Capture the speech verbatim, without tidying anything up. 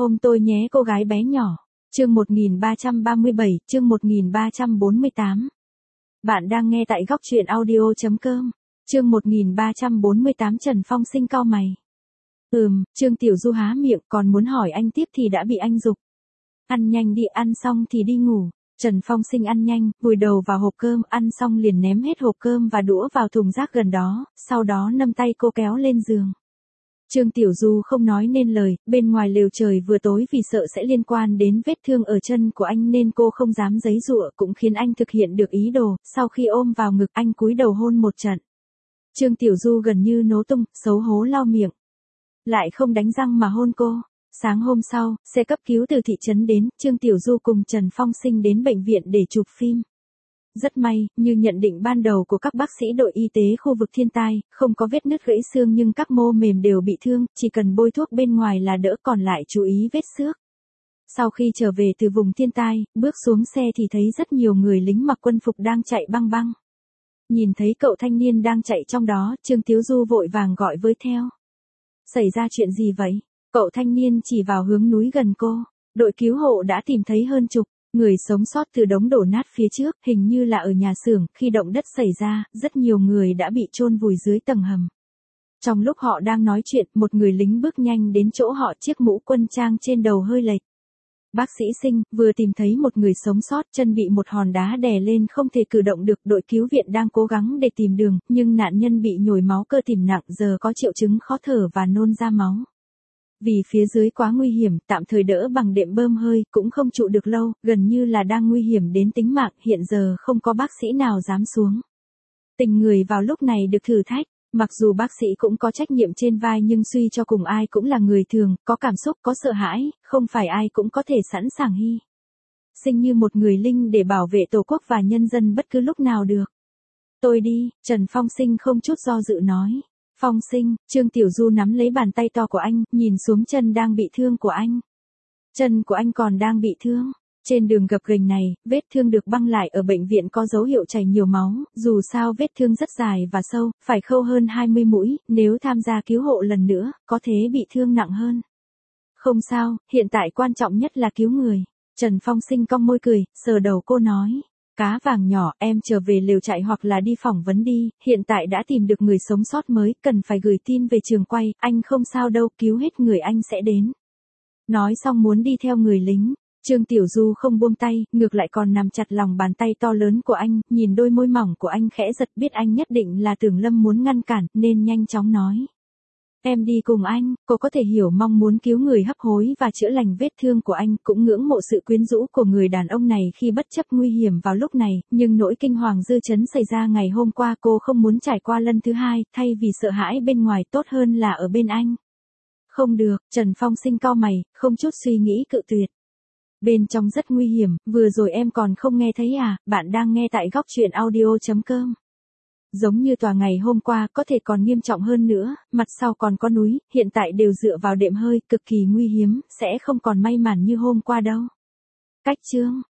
Ôm tôi nhé cô gái bé nhỏ. Chương một nghìn ba trăm ba mươi bảy, chương một nghìn ba trăm bốn mươi tám. Bạn đang nghe tại góc truyện audio chấm com. Chương một nghìn ba trăm bốn mươi tám. Trần Phong Sinh cau mày. Ừm, Trương Tiểu Du há miệng còn muốn hỏi anh tiếp thì đã bị anh giục. Ăn nhanh đi, ăn xong thì đi ngủ. Trần Phong Sinh ăn nhanh, vùi đầu vào hộp cơm, ăn xong liền ném hết hộp cơm và đũa vào thùng rác gần đó, sau đó nâng tay cô kéo lên giường. Trương Tiểu Du không nói nên lời, bên ngoài lều trời vừa tối vì sợ sẽ liên quan đến vết thương ở chân của anh nên cô không dám giãy giụa, cũng khiến anh thực hiện được ý đồ. Sau khi ôm vào ngực anh cúi đầu hôn một trận. Trương Tiểu Du gần như nổ tung, xấu hổ lau miệng. Lại không đánh răng mà hôn cô. Sáng hôm sau, xe cấp cứu từ thị trấn đến, Trương Tiểu Du cùng Trần Phong Sinh đến bệnh viện để chụp phim. Rất may, như nhận định ban đầu của các bác sĩ đội y tế khu vực thiên tai, không có vết nứt gãy xương nhưng các mô mềm đều bị thương, chỉ cần bôi thuốc bên ngoài là đỡ, còn lại chú ý vết xước. Sau khi trở về từ vùng thiên tai, bước xuống xe thì thấy rất nhiều người lính mặc quân phục đang chạy băng băng. Nhìn thấy cậu thanh niên đang chạy trong đó, Trương Tiểu Du vội vàng gọi với theo. Xảy ra chuyện gì vậy? Cậu thanh niên chỉ vào hướng núi gần cô. Đội cứu hộ đã tìm thấy hơn chục người sống sót từ đống đổ nát phía trước, hình như là ở nhà xưởng. Khi động đất xảy ra, rất nhiều người đã bị chôn vùi dưới tầng hầm. Trong lúc họ đang nói chuyện, một người lính bước nhanh đến chỗ họ, chiếc mũ quân trang trên đầu hơi lệch. Bác sĩ Sinh vừa tìm thấy một người sống sót, chân bị một hòn đá đè lên không thể cử động được. Đội cứu viện đang cố gắng để tìm đường, nhưng nạn nhân bị nhồi máu cơ tim nặng, giờ có triệu chứng khó thở và nôn ra máu. Vì phía dưới quá nguy hiểm, tạm thời đỡ bằng đệm bơm hơi, cũng không trụ được lâu, gần như là đang nguy hiểm đến tính mạng, hiện giờ không có bác sĩ nào dám xuống. Tình người vào lúc này được thử thách, mặc dù bác sĩ cũng có trách nhiệm trên vai nhưng suy cho cùng ai cũng là người thường, có cảm xúc, có sợ hãi, không phải ai cũng có thể sẵn sàng hy sinh như một người linh để bảo vệ Tổ quốc và nhân dân bất cứ lúc nào được. Tôi đi, Trần Phong Sinh không chút do dự nói. Phong Sinh, Trương Tiểu Du nắm lấy bàn tay to của anh, nhìn xuống chân đang bị thương của anh. Chân của anh còn đang bị thương. Trên đường gập ghềnh này, vết thương được băng lại ở bệnh viện có dấu hiệu chảy nhiều máu, dù sao vết thương rất dài và sâu, phải khâu hơn hai mươi mũi, nếu tham gia cứu hộ lần nữa, có thể bị thương nặng hơn. Không sao, hiện tại quan trọng nhất là cứu người. Trần Phong Sinh cong môi cười, sờ đầu cô nói. Cá vàng nhỏ, em trở về lều trại hoặc là đi phỏng vấn đi, hiện tại đã tìm được người sống sót mới, cần phải gửi tin về trường quay, anh không sao đâu, cứu hết người anh sẽ đến. Nói xong muốn đi theo người lính, Trương Tiểu Du không buông tay, ngược lại còn nằm chặt lòng bàn tay to lớn của anh, nhìn đôi môi mỏng của anh khẽ giật, biết anh nhất định là Tưởng Lâm muốn ngăn cản, nên nhanh chóng nói. Em đi cùng anh. Cô có thể hiểu mong muốn cứu người hấp hối và chữa lành vết thương của anh, cũng ngưỡng mộ sự quyến rũ của người đàn ông này khi bất chấp nguy hiểm vào lúc này, nhưng nỗi kinh hoàng dư chấn xảy ra ngày hôm qua cô không muốn trải qua lần thứ hai, thay vì sợ hãi bên ngoài tốt hơn là ở bên anh. Không được, Trần Phong Sinh cau mày, không chút suy nghĩ cự tuyệt. Bên trong rất nguy hiểm, vừa rồi em còn không nghe thấy à? Bạn đang nghe tại góc truyện audio chấm com. Giống như tòa ngày hôm qua, có thể còn nghiêm trọng hơn nữa, mặt sau còn có núi, hiện tại đều dựa vào đệm hơi, cực kỳ nguy hiểm, sẽ không còn may mắn như hôm qua đâu. Cách chương,